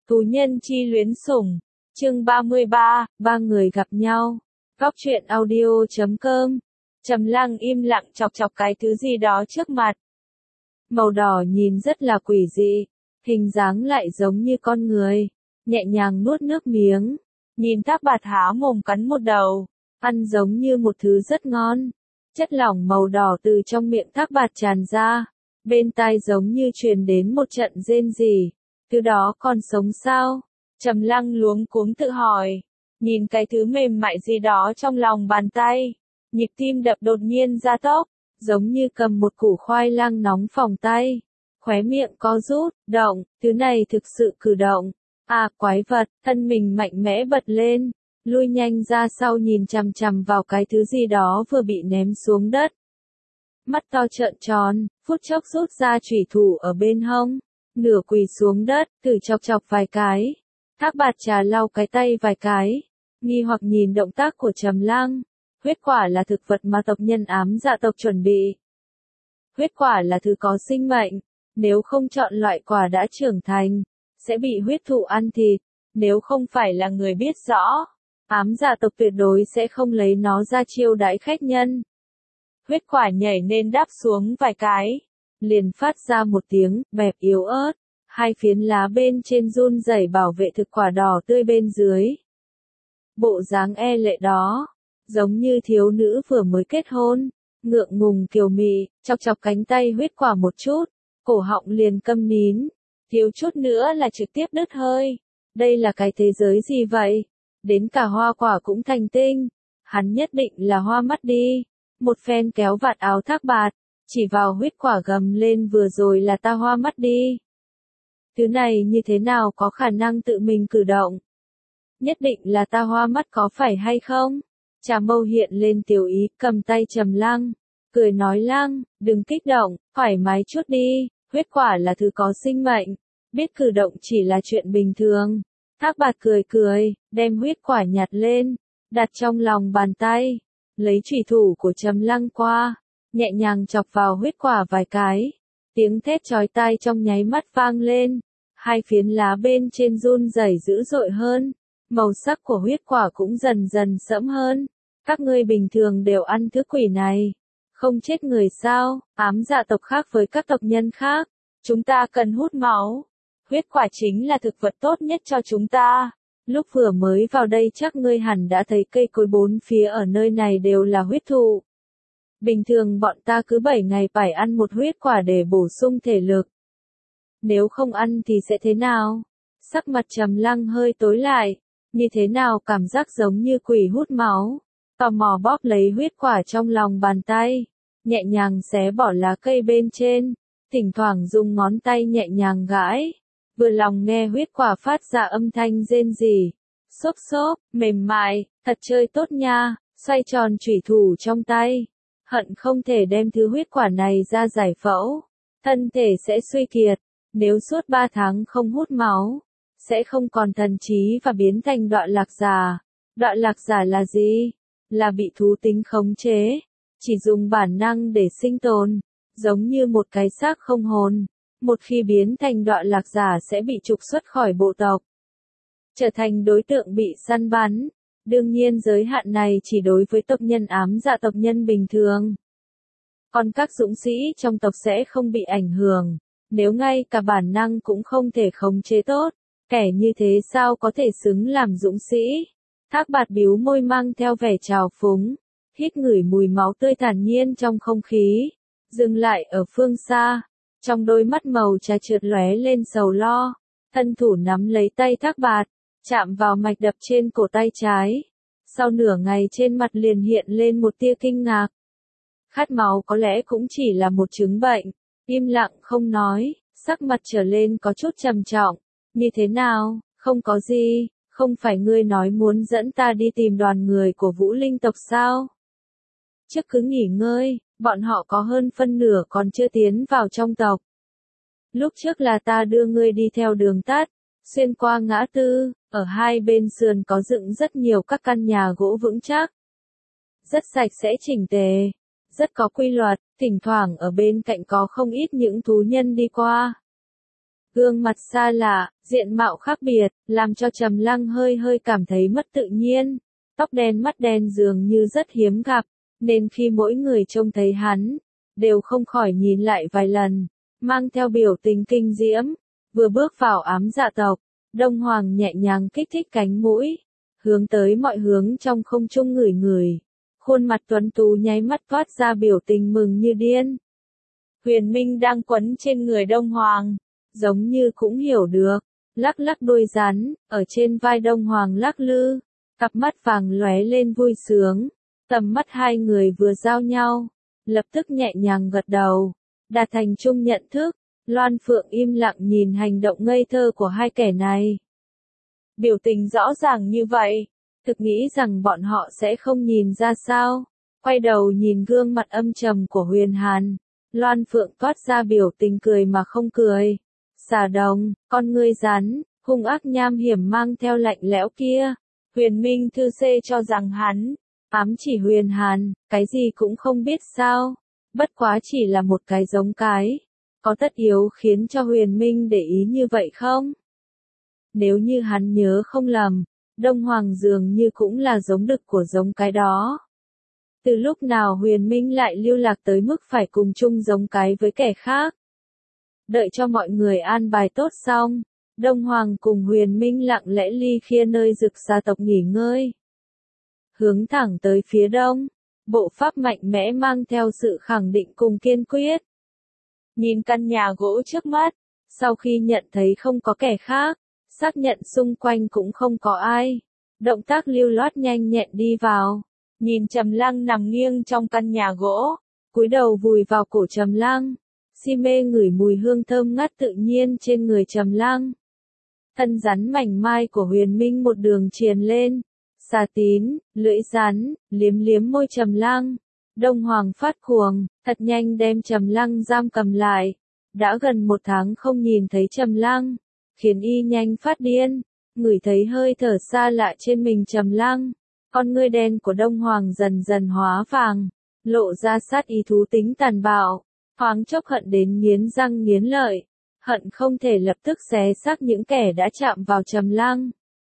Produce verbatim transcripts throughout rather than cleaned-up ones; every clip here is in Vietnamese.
Tù nhân chi luyến sủng. Chương ba mươi ba, ba người gặp nhau. Góc truyện audio chấm com. Trầm Lăng im lặng chọc chọc cái thứ gì đó trước mặt. Màu đỏ nhìn rất là quỷ dị, hình dáng lại giống như con người, nhẹ nhàng nuốt nước miếng, nhìn Thác Bạt há mồm cắn một đầu, ăn giống như một thứ rất ngon. Chất lỏng màu đỏ từ trong miệng Thác Bạt tràn ra, bên tai giống như truyền đến một trận rên rỉ. Thứ đó còn sống sao? Trầm Lăng luống cuống tự hỏi, nhìn cái thứ mềm mại gì đó trong lòng bàn tay, nhịp tim đập đột nhiên gia tốc, giống như cầm một củ khoai lang nóng phỏng tay, khóe miệng co rút, động, thứ này thực sự cử động. À, quái vật, thân mình mạnh mẽ bật lên, lui nhanh ra sau nhìn chằm chằm vào cái thứ gì đó vừa bị ném xuống đất. Mắt to trợn tròn, phút chốc rút ra chủy thủ ở bên hông, nửa quỳ xuống đất, thử chọc chọc vài cái. Thác Bạt trà lau cái tay vài cái, nghi hoặc nhìn động tác của Trầm Lăng. Huyết quả là thực vật mà tộc nhân Ám Dạ tộc chuẩn bị. Huyết quả là thứ có sinh mệnh, nếu không chọn loại quả đã trưởng thành, sẽ bị huyết thụ ăn thịt, nếu không phải là người biết rõ, Ám Dạ tộc tuyệt đối sẽ không lấy nó ra chiêu đãi khách nhân. Huyết quả nhảy nên đáp xuống vài cái, liền phát ra một tiếng bẹp yếu ớt, hai phiến lá bên trên run rẩy bảo vệ thực quả đỏ tươi bên dưới. Bộ dáng e lệ đó, giống như thiếu nữ vừa mới kết hôn, ngượng ngùng kiều mị, chọc chọc cánh tay huyết quả một chút, cổ họng liền câm nín, thiếu chút nữa là trực tiếp đứt hơi. Đây là cái thế giới gì vậy? Đến cả hoa quả cũng thành tinh, hắn nhất định là hoa mắt đi. Một phen kéo vạt áo Thác Bạt, chỉ vào huyết quả gầm lên, vừa rồi là ta hoa mắt đi. Thứ này như thế nào có khả năng tự mình cử động? Nhất định là ta hoa mắt có phải hay không? Trà Mâu hiện lên tiểu ý, cầm tay Trầm Lăng, cười nói: Lăng, đừng kích động, thoải mái chút đi, huyết quả là thứ có sinh mệnh, biết cử động chỉ là chuyện bình thường. Thác Bạt cười cười, đem huyết quả nhặt lên, đặt trong lòng bàn tay, lấy chủy thủ của Trầm Lăng qua, nhẹ nhàng chọc vào huyết quả vài cái, tiếng thét chói tai trong nháy mắt vang lên, hai phiến lá bên trên run rẩy dữ dội hơn. Màu sắc của huyết quả cũng dần dần sẫm hơn. Các ngươi bình thường đều ăn thứ quỷ này, không chết người sao? Ám Dạ tộc khác với các tộc nhân khác, chúng ta cần hút máu. Huyết quả chính là thực vật tốt nhất cho chúng ta. Lúc vừa mới vào đây chắc ngươi hẳn đã thấy cây cối bốn phía ở nơi này đều là huyết thụ. Bình thường bọn ta cứ bảy ngày phải ăn một huyết quả để bổ sung thể lực. Nếu không ăn thì sẽ thế nào? Sắc mặt Trầm Lăng hơi tối lại. Như thế nào cảm giác giống như quỷ hút máu, tò mò bóp lấy huyết quả trong lòng bàn tay, nhẹ nhàng xé bỏ lá cây bên trên, thỉnh thoảng dùng ngón tay nhẹ nhàng gãi, vừa lòng nghe huyết quả phát ra âm thanh rên rỉ, xốp xốp, mềm mại, thật chơi tốt nha, xoay tròn chủy thủ trong tay, hận không thể đem thứ huyết quả này ra giải phẫu, thân thể sẽ suy kiệt, nếu suốt ba tháng không hút máu, sẽ không còn thần trí và biến thành đoạn lạc giả. Đoạn lạc giả là gì? Là bị thú tính khống chế, chỉ dùng bản năng để sinh tồn, giống như một cái xác không hồn. Một khi biến thành đoạn lạc giả sẽ bị trục xuất khỏi bộ tộc, trở thành đối tượng bị săn bắn. Đương nhiên giới hạn này chỉ đối với tộc nhân Ám Dạ tộc nhân bình thường. Còn các dũng sĩ trong tộc sẽ không bị ảnh hưởng, nếu ngay cả bản năng cũng không thể khống chế tốt. Kẻ như thế sao có thể xứng làm dũng sĩ? Thác Bạt bĩu môi mang theo vẻ trào phúng, hít ngửi mùi máu tươi thản nhiên trong không khí, dừng lại ở phương xa, trong đôi mắt màu trà trượt lóe lên sầu lo, thân thủ nắm lấy tay Thác Bạt, chạm vào mạch đập trên cổ tay trái. Sau nửa ngày trên mặt liền hiện lên một tia kinh ngạc. Khát máu có lẽ cũng chỉ là một chứng bệnh, im lặng không nói, sắc mặt trở lên có chút trầm trọng. Như thế nào? Không có gì, không phải ngươi nói muốn dẫn ta đi tìm đoàn người của Vũ Linh tộc sao? Trước cứ nghỉ ngơi, bọn họ có hơn phân nửa còn chưa tiến vào trong tộc. Lúc trước là ta đưa ngươi đi theo đường tắt, xuyên qua ngã tư, ở hai bên sườn có dựng rất nhiều các căn nhà gỗ vững chắc. Rất sạch sẽ chỉnh tề, rất có quy luật, thỉnh thoảng ở bên cạnh có không ít những thú nhân đi qua. Gương mặt xa lạ, diện mạo khác biệt, làm cho Trầm Lăng hơi hơi cảm thấy mất tự nhiên. Tóc đen mắt đen dường như rất hiếm gặp, nên khi mỗi người trông thấy hắn, đều không khỏi nhìn lại vài lần, mang theo biểu tình kinh diễm. Vừa bước vào ám dạ tộc, Đông Hoàng nhẹ nhàng kích thích cánh mũi, hướng tới mọi hướng trong không trung ngửi ngửi. Khuôn mặt tuấn tú nháy mắt toát ra biểu tình mừng như điên. Huyền Minh đang quấn trên người Đông Hoàng, giống như cũng hiểu được, lắc lắc đuôi rắn, ở trên vai Đông Hoàng lắc lư, cặp mắt vàng lóe lên vui sướng. Tầm mắt hai người vừa giao nhau, lập tức nhẹ nhàng gật đầu, đạt thành chung nhận thức. Loan Phượng im lặng nhìn hành động ngây thơ của hai kẻ này. Biểu tình rõ ràng như vậy, thực nghĩ rằng bọn họ sẽ không nhìn ra sao. Quay đầu nhìn gương mặt âm trầm của Huyền Hàn, Loan Phượng toát ra biểu tình cười mà không cười. Xà đồng, con ngươi rắn, hung ác nham hiểm mang theo lạnh lẽo kia. Huyền Minh thư xê cho rằng hắn, ám chỉ Huyền Hàn, cái gì cũng không biết sao. Bất quá chỉ là một cái giống cái. Có tất yếu khiến cho Huyền Minh để ý như vậy không? Nếu như hắn nhớ không lầm, Đông Hoàng dường như cũng là giống đực của giống cái đó. Từ lúc nào Huyền Minh lại lưu lạc tới mức phải cùng chung giống cái với kẻ khác? Đợi cho mọi người an bài tốt xong, Đông Hoàng cùng Huyền Minh lặng lẽ ly khai nơi Dực gia tộc nghỉ ngơi. Hướng thẳng tới phía đông, bộ pháp mạnh mẽ mang theo sự khẳng định cùng kiên quyết. Nhìn căn nhà gỗ trước mắt, sau khi nhận thấy không có kẻ khác, xác nhận xung quanh cũng không có ai, động tác lưu loát nhanh nhẹn đi vào, nhìn Trầm Lăng nằm nghiêng trong căn nhà gỗ, cúi đầu vùi vào cổ Trầm Lăng, si mê ngửi mùi hương thơm ngát tự nhiên trên người Trầm Lăng. Thân rắn mảnh mai của Huyền Minh một đường triền lên, xà tín, lưỡi rắn, liếm liếm môi Trầm Lăng. Đông Hoàng phát cuồng, thật nhanh đem Trầm Lăng giam cầm lại. Đã gần một tháng không nhìn thấy Trầm Lăng, khiến y nhanh phát điên, ngửi thấy hơi thở xa lạ trên mình Trầm Lăng. Con ngươi đen của Đông Hoàng dần dần hóa vàng, lộ ra sát ý thú tính tàn bạo, thoáng chốc hận đến nghiến răng nghiến lợi, hận không thể lập tức xé xác những kẻ đã chạm vào Trầm Lăng.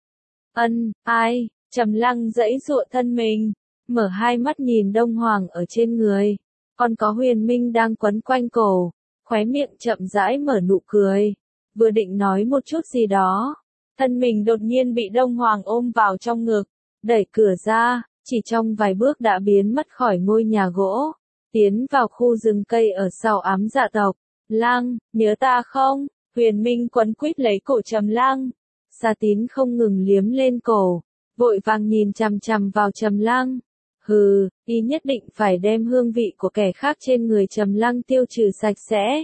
Ân, ai? Trầm Lăng giãy giụa thân mình, mở hai mắt nhìn Đông Hoàng ở trên người, còn có Huyền Minh đang quấn quanh cổ, khóe miệng chậm rãi mở nụ cười, vừa định nói một chút gì đó, thân mình đột nhiên bị Đông Hoàng ôm vào trong ngực, đẩy cửa ra, chỉ trong vài bước đã biến mất khỏi ngôi nhà gỗ, tiến vào khu rừng cây ở sau ám dạ tộc. Lăng, nhớ ta không? Huyền Minh quấn quýt lấy cổ Trầm Lăng, Sa Tín không ngừng liếm lên cổ, vội vàng nhìn chằm chằm vào Trầm Lăng. Hừ, y nhất định phải đem hương vị của kẻ khác trên người Trầm Lăng tiêu trừ sạch sẽ.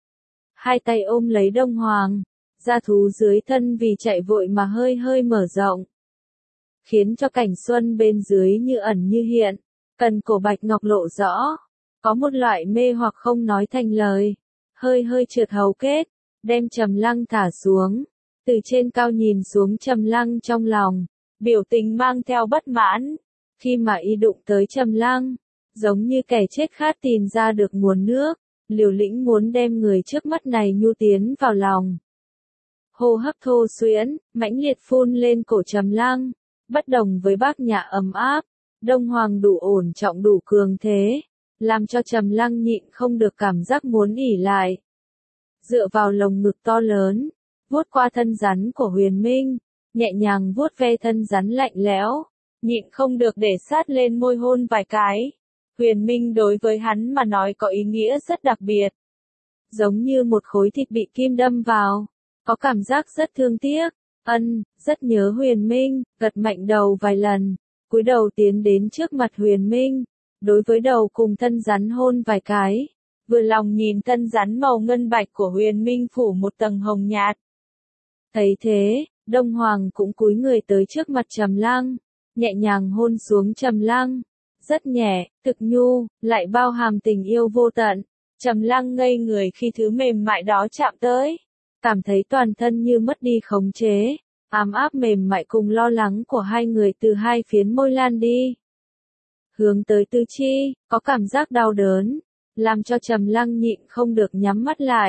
Hai tay ôm lấy Đông Hoàng, da thú dưới thân vì chạy vội mà hơi hơi mở rộng, khiến cho cảnh xuân bên dưới như ẩn như hiện, cần cổ bạch ngọc lộ rõ, có một loại mê hoặc không nói thành lời, hơi hơi trượt hầu kết, đem Trầm Lăng thả xuống, từ trên cao nhìn xuống Trầm Lăng trong lòng, biểu tình mang theo bất mãn. Khi mà y đụng tới Trầm Lăng, giống như kẻ chết khát tìm ra được nguồn nước, liều lĩnh muốn đem người trước mắt này nhu tiến vào lòng. Hô hấp thô xuyễn, mãnh liệt phun lên cổ Trầm Lăng, bất đồng với bác nhã ấm áp, Đông Hoàng đủ ổn trọng đủ cường thế, làm cho Trầm Lăng nhịn không được cảm giác muốn ỉ lại. Dựa vào lồng ngực to lớn, vuốt qua thân rắn của Huyền Minh, nhẹ nhàng vuốt ve thân rắn lạnh lẽo, nhịn không được để sát lên môi hôn vài cái. Huyền Minh đối với hắn mà nói có ý nghĩa rất đặc biệt. Giống như một khối thịt bị kim đâm vào, có cảm giác rất thương tiếc. Ân, rất nhớ Huyền Minh, gật mạnh đầu vài lần, cúi đầu tiến đến trước mặt Huyền Minh, đối với đầu cùng thân rắn hôn vài cái, vừa lòng nhìn thân rắn màu ngân bạch của Huyền Minh phủ một tầng hồng nhạt. Thấy thế, Đông Hoàng cũng cúi người tới trước mặt Trầm Lăng, nhẹ nhàng hôn xuống Trầm Lăng, rất nhẹ, thực nhu, lại bao hàm tình yêu vô tận. Trầm Lăng ngây người khi thứ mềm mại đó chạm tới, cảm thấy toàn thân như mất đi khống chế, ám áp mềm mại cùng lo lắng của hai người từ hai phiến môi lan đi. Hướng tới tứ chi, có cảm giác đau đớn, làm cho Trầm Lăng nhịn không được nhắm mắt lại,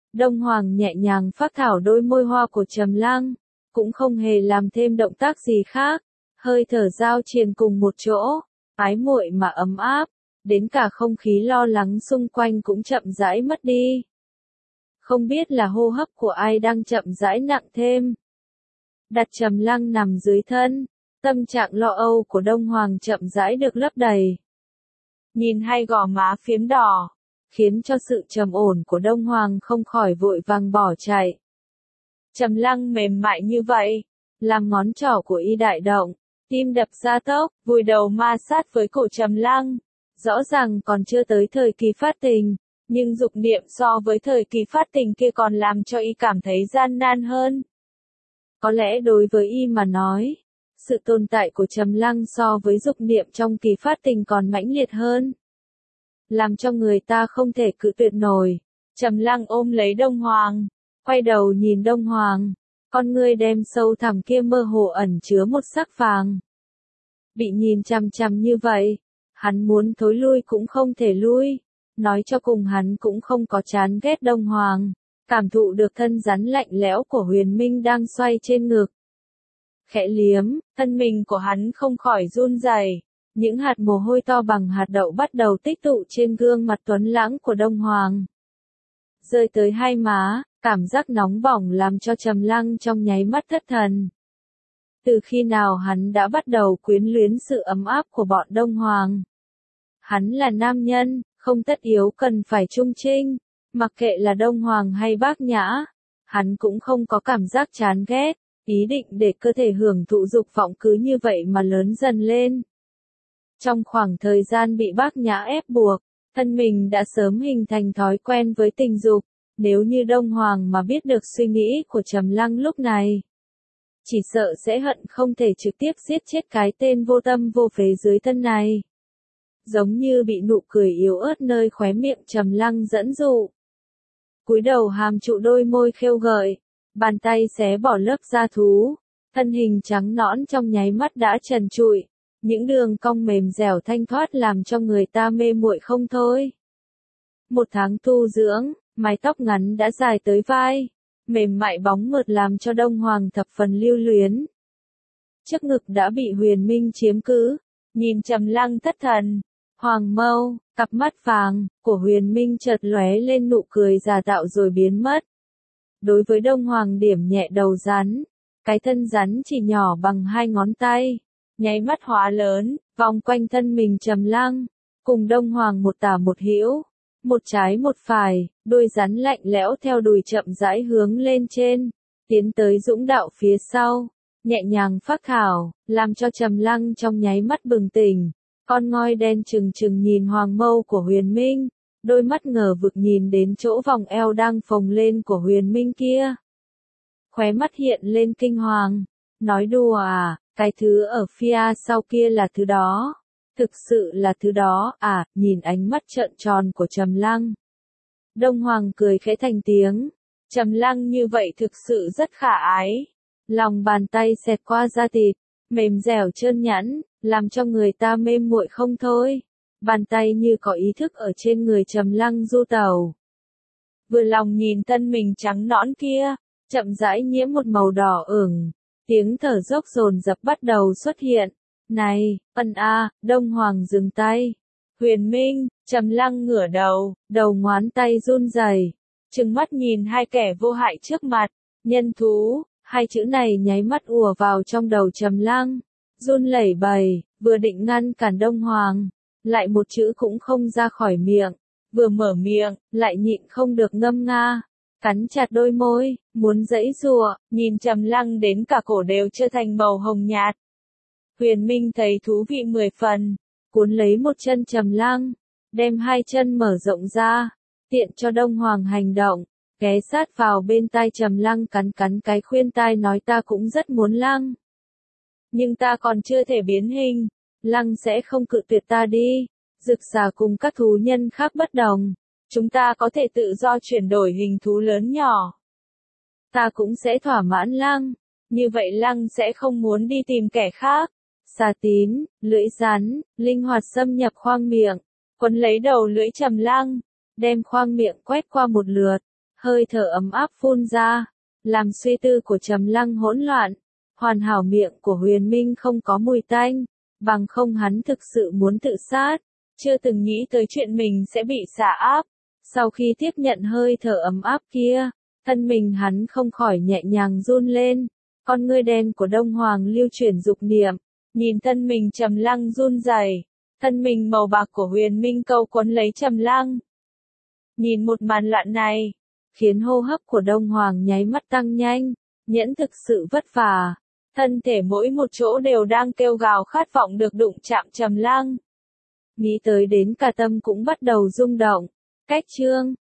Đông Hoàng nhẹ nhàng phác thảo đôi môi hoa của Trầm Lăng, cũng không hề làm thêm động tác gì khác, hơi thở giao triền cùng một chỗ, ái muội mà ấm áp, đến cả không khí lo lắng xung quanh cũng chậm rãi mất đi. Không biết là hô hấp của ai đang chậm rãi nặng thêm. Đặt Trầm Lăng nằm dưới thân, tâm trạng lo âu của Đông Hoàng chậm rãi được lấp đầy. Nhìn hai gò má phiếm đỏ, khiến cho sự trầm ổn của Đông Hoàng không khỏi vội vàng bỏ chạy. Trầm Lăng mềm mại như vậy, làm ngón trỏ của y đại động, tim đập ra tốc, vùi đầu ma sát với cổ Trầm Lăng. Rõ ràng còn chưa tới thời kỳ phát tình, nhưng dục niệm so với thời kỳ phát tình kia còn làm cho y cảm thấy gian nan hơn. Có lẽ đối với y mà nói, sự tồn tại của Trầm Lăng so với dục niệm trong kỳ phát tình còn mãnh liệt hơn. Làm cho người ta không thể cự tuyệt nổi. Trầm Lăng ôm lấy Đông Hoàng, quay đầu nhìn Đông Hoàng, con ngươi đem sâu thẳm kia mơ hồ ẩn chứa một sắc vàng. Bị nhìn chằm chằm như vậy, hắn muốn thối lui cũng không thể lui, nói cho cùng hắn cũng không có chán ghét Đông Hoàng, cảm thụ được thân rắn lạnh lẽo của Huyền Minh đang xoay trên ngực. Khẽ liếm, thân mình của hắn không khỏi run rẩy, những hạt mồ hôi to bằng hạt đậu bắt đầu tích tụ trên gương mặt tuấn lãng của Đông Hoàng. Rơi tới hai má, cảm giác nóng bỏng làm cho Trầm Lăng trong nháy mắt thất thần. Từ khi nào hắn đã bắt đầu quyến luyến sự ấm áp của bọn Đông Hoàng? Hắn là nam nhân, không tất yếu cần phải trung trinh, mặc kệ là Đông Hoàng hay Bác Nhã, hắn cũng không có cảm giác chán ghét, ý định để cơ thể hưởng thụ dục vọng cứ như vậy mà lớn dần lên. Trong khoảng thời gian bị Bác Nhã ép buộc, thân mình đã sớm hình thành thói quen với tình dục, nếu như Đông Hoàng mà biết được suy nghĩ của Trầm Lăng lúc này, chỉ sợ sẽ hận không thể trực tiếp giết chết cái tên vô tâm vô phế dưới thân này. Giống như bị nụ cười yếu ớt nơi khóe miệng Trầm Lăng dẫn dụ. Cúi đầu hàm trụ đôi môi khêu gợi, bàn tay xé bỏ lớp da thú, thân hình trắng nõn trong nháy mắt đã trần trụi, những đường cong mềm dẻo thanh thoát làm cho người ta mê muội không thôi. Một tháng tu dưỡng, mái tóc ngắn đã dài tới vai, mềm mại bóng mượt làm cho Đông Hoàng thập phần lưu luyến. Trước ngực đã bị Huyền Minh chiếm cứ, nhìn Trầm Lăng thất thần, Hoàng mâu, cặp mắt vàng của Huyền Minh chợt lóe lên nụ cười giả tạo rồi biến mất. Đối với Đông Hoàng điểm nhẹ đầu rắn, cái thân rắn chỉ nhỏ bằng hai ngón tay, nháy mắt hóa lớn, vòng quanh thân mình Trầm Lăng, cùng Đông Hoàng một tả một hữu, một trái một phải, đôi rắn lạnh lẽo theo đùi chậm rãi hướng lên trên, tiến tới dũng đạo phía sau, nhẹ nhàng phác thảo, làm cho Trầm Lăng trong nháy mắt bừng tỉnh, con ngoi đen trừng trừng nhìn Hoàng mâu của Huyền Minh, đôi mắt ngờ vực nhìn đến chỗ vòng eo đang phồng lên của Huyền Minh kia. Khóe mắt hiện lên kinh hoàng, nói đùa à, cái thứ ở phía sau kia là thứ đó. Thực sự là thứ đó, à, nhìn ánh mắt trợn tròn của Trầm Lăng. Đông Hoàng cười khẽ thành tiếng, Trầm Lăng như vậy thực sự rất khả ái. Lòng bàn tay xẹt qua da thịt, mềm dẻo trơn nhẵn, làm cho người ta mê muội không thôi. Bàn tay như có ý thức ở trên người Trầm Lăng du tẩu. Vừa lòng nhìn thân mình trắng nõn kia, chậm rãi nhiễm một màu đỏ ửng, tiếng thở dốc dồn dập bắt đầu xuất hiện. Này, ân a, Đông Hoàng dừng tay. Huyền Minh, Trầm Lăng ngửa đầu, đầu ngón tay run rẩy, trừng mắt nhìn hai kẻ vô hại trước mặt, nhân thú, hai chữ này nháy mắt ùa vào trong đầu Trầm Lăng, run lẩy bẩy, vừa định ngăn cản Đông Hoàng, lại một chữ cũng không ra khỏi miệng, vừa mở miệng, lại nhịn không được ngâm nga, cắn chặt đôi môi, muốn giãy giụa, nhìn Trầm Lăng đến cả cổ đều trở thành màu hồng nhạt. Huyền Minh thấy thú vị mười phần, cuốn lấy một chân Trầm Lăng, đem hai chân mở rộng ra, tiện cho Đông Hoàng hành động, ghé sát vào bên tai Trầm Lăng cắn cắn cái khuyên tai nói ta cũng rất muốn Lăng. Nhưng ta còn chưa thể biến hình, Lăng sẽ không cự tuyệt ta đi, Dực Xà cùng các thú nhân khác bất đồng, chúng ta có thể tự do chuyển đổi hình thú lớn nhỏ. Ta cũng sẽ thỏa mãn Lăng, như vậy Lăng sẽ không muốn đi tìm kẻ khác. Xà tín, lưỡi rắn, linh hoạt xâm nhập khoang miệng, quấn lấy đầu lưỡi Trầm Lăng, đem khoang miệng quét qua một lượt, hơi thở ấm áp phun ra, làm suy tư của Trầm Lăng hỗn loạn. Hoàn hảo miệng của Huyền Minh không có mùi tanh, bằng không hắn thực sự muốn tự sát, chưa từng nghĩ tới chuyện mình sẽ bị xả áp. Sau khi tiếp nhận hơi thở ấm áp kia, thân mình hắn không khỏi nhẹ nhàng run lên, con ngươi đen của Đông Hoàng lưu chuyển dục niệm, nhìn thân mình Trầm Lăng run rẩy, thân mình màu bạc của Huyền Minh câu quấn lấy Trầm Lăng. Nhìn một màn loạn này, khiến hô hấp của Đông Hoàng nháy mắt tăng nhanh, Nhẫn thực sự vất vả, thân thể mỗi một chỗ đều đang kêu gào khát vọng được đụng chạm Trầm Lăng. Nghĩ tới đến cả tâm cũng bắt đầu rung động. Cách chương